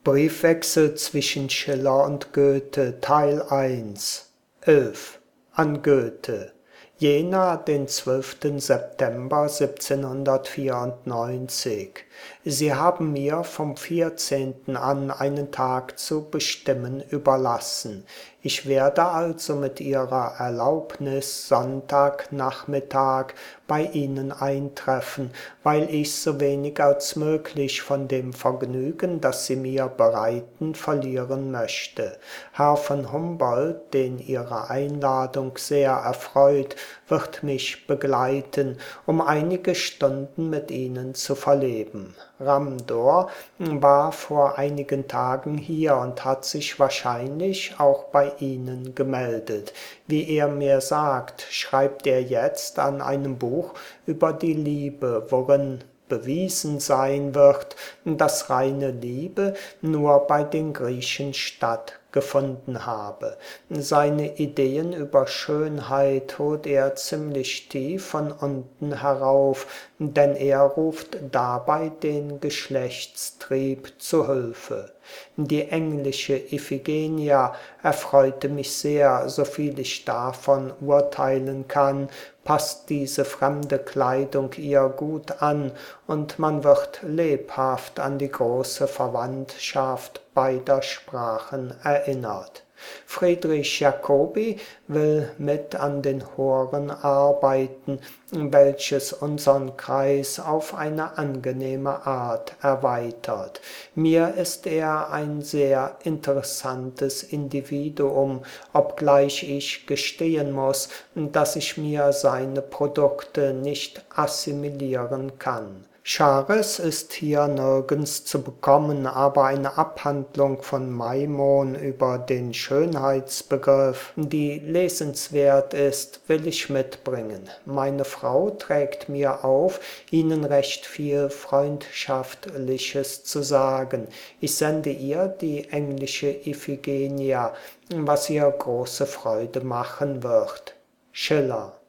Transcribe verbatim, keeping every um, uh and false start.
Briefwechsel zwischen Schiller und Goethe, Teil eins. elf. An Goethe. Jena, den zwölften September siebzehnhundertvierundneunzig. Sie haben mir vom vierzehnten an einen Tag zu bestimmen überlassen. Ich werde also mit Ihrer Erlaubnis Sonntagnachmittag bei Ihnen eintreffen, weil ich so wenig als möglich von dem Vergnügen, das Sie mir bereiten, verlieren möchte. Herr von Humboldt, den Ihre Einladung sehr erfreut, wird mich begleiten, um einige Stunden mit Ihnen zu verleben. Ramdor war vor einigen Tagen hier und hat sich wahrscheinlich auch bei Ihnen gemeldet. Wie er mir sagt, schreibt er jetzt an einem Buch über die Liebe, worin bewiesen sein wird, dass reine Liebe nur bei den Griechen stattgefunden habe. Seine Ideen über Schönheit holt er ziemlich tief von unten herauf, denn er ruft dabei den Geschlechtstrieb zu Hilfe. Die englische Iphigenia erfreute mich sehr, soviel ich davon urteilen kann, passt diese fremde Kleidung ihr gut an, und man wird lebhaft an die große Verwandtschaft beider Sprachen erinnert. Friedrich Jacobi will mit an den Horen arbeiten, welches unseren Kreis auf eine angenehme Art erweitert. Mir ist er ein sehr interessantes Individuum, obgleich ich gestehen muss, dass ich mir seine Produkte nicht assimilieren kann. Chares ist hier nirgends zu bekommen, aber eine Abhandlung von Maimon über den Schönheitsbegriff, die lesenswert ist, will ich mitbringen. Meine Frau trägt mir auf, Ihnen recht viel Freundschaftliches zu sagen. Ich sende ihr die englische Iphigenia, was ihr große Freude machen wird. Schiller.